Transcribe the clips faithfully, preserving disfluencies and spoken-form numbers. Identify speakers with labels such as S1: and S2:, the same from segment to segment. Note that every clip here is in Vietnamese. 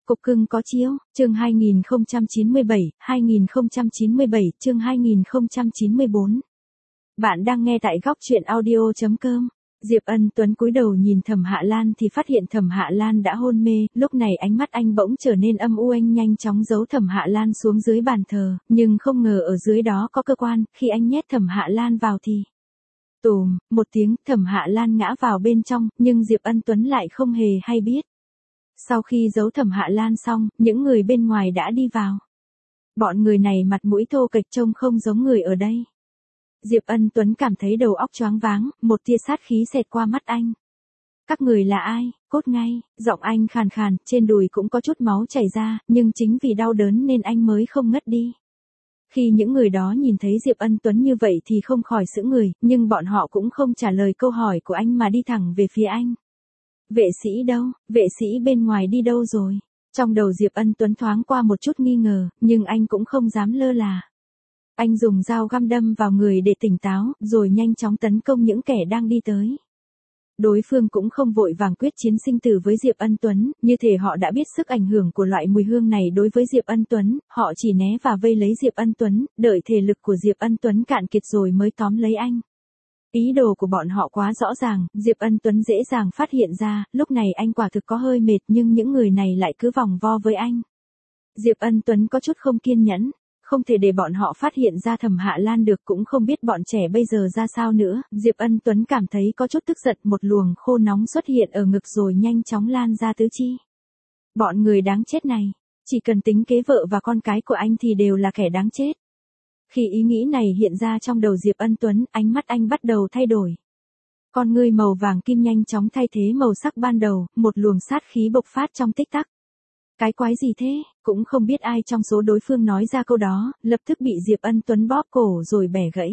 S1: Cục cưng có chiếu, chương hai nghìn không trăm chín mươi bảy, hai nghìn không trăm chín mươi bảy, chương hai nghìn không trăm chín mươi bốn. Bạn đang nghe tại góc truyện audio chấm com. Diệp Ân Tuấn cúi đầu nhìn Thẩm Hạ Lan thì phát hiện Thẩm Hạ Lan đã hôn mê, lúc này ánh mắt anh bỗng trở nên âm u, anh nhanh chóng giấu Thẩm Hạ Lan xuống dưới bàn thờ, nhưng không ngờ ở dưới đó có cơ quan, khi anh nhét Thẩm Hạ Lan vào thì tùm, một tiếng, Thẩm Hạ Lan ngã vào bên trong, nhưng Diệp Ân Tuấn lại không hề hay biết. Sau khi giấu Thẩm Hạ Lan xong, những người bên ngoài đã đi vào. Bọn người này mặt mũi thô kệch trông không giống người ở đây. Diệp Ân Tuấn cảm thấy đầu óc choáng váng, một tia sát khí xẹt qua mắt anh. Các người là ai? Cốt ngay, giọng anh khàn khàn, trên đùi cũng có chút máu chảy ra, nhưng chính vì đau đớn nên anh mới không ngất đi. Khi những người đó nhìn thấy Diệp Ân Tuấn như vậy thì không khỏi sững người, nhưng bọn họ cũng không trả lời câu hỏi của anh mà đi thẳng về phía anh. Vệ sĩ đâu? Vệ sĩ bên ngoài đi đâu rồi? Trong đầu Diệp Ân Tuấn thoáng qua một chút nghi ngờ, nhưng anh cũng không dám lơ là. Anh dùng dao găm đâm vào người để tỉnh táo, rồi nhanh chóng tấn công những kẻ đang đi tới. Đối phương cũng không vội vàng quyết chiến sinh tử với Diệp Ân Tuấn, như thể họ đã biết sức ảnh hưởng của loại mùi hương này đối với Diệp Ân Tuấn, họ chỉ né và vây lấy Diệp Ân Tuấn, đợi thể lực của Diệp Ân Tuấn cạn kiệt rồi mới tóm lấy anh. Ý đồ của bọn họ quá rõ ràng, Diệp Ân Tuấn dễ dàng phát hiện ra, lúc này anh quả thực có hơi mệt nhưng những người này lại cứ vòng vo với anh. Diệp Ân Tuấn có chút không kiên nhẫn, không thể để bọn họ phát hiện ra Thẩm Hạ Lan được, cũng không biết bọn trẻ bây giờ ra sao nữa. Diệp Ân Tuấn cảm thấy có chút tức giận, một luồng khô nóng xuất hiện ở ngực rồi nhanh chóng lan ra tứ chi. Bọn người đáng chết này, chỉ cần tính kế vợ và con cái của anh thì đều là kẻ đáng chết. Khi ý nghĩ này hiện ra trong đầu Diệp Ân Tuấn, ánh mắt anh bắt đầu thay đổi. Con ngươi màu vàng kim nhanh chóng thay thế màu sắc ban đầu, một luồng sát khí bộc phát trong tích tắc. Cái quái gì thế? Cũng không biết ai trong số đối phương nói ra câu đó, lập tức bị Diệp Ân Tuấn bóp cổ rồi bẻ gãy.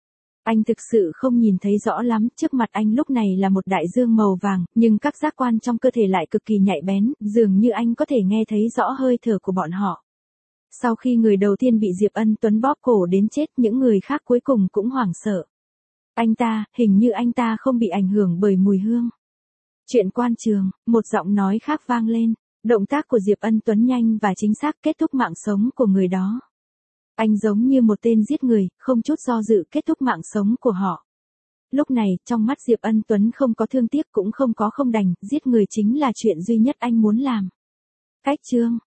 S1: Anh thực sự không nhìn thấy rõ lắm, trước mặt anh lúc này là một đại dương màu vàng, nhưng các giác quan trong cơ thể lại cực kỳ nhạy bén, dường như anh có thể nghe thấy rõ hơi thở của bọn họ. Sau khi người đầu tiên bị Diệp Ân Tuấn bóp cổ đến chết, những người khác cuối cùng cũng hoảng sợ. Anh ta, hình như anh ta không bị ảnh hưởng bởi mùi hương. Chuyện quan trường, một giọng nói khác vang lên. Động tác của Diệp Ân Tuấn nhanh và chính xác kết thúc mạng sống của người đó. Anh giống như một tên giết người, không chút do dự kết thúc mạng sống của họ. Lúc này, trong mắt Diệp Ân Tuấn không có thương tiếc cũng không có không đành, giết người chính là chuyện duy nhất anh muốn làm. Cách chương.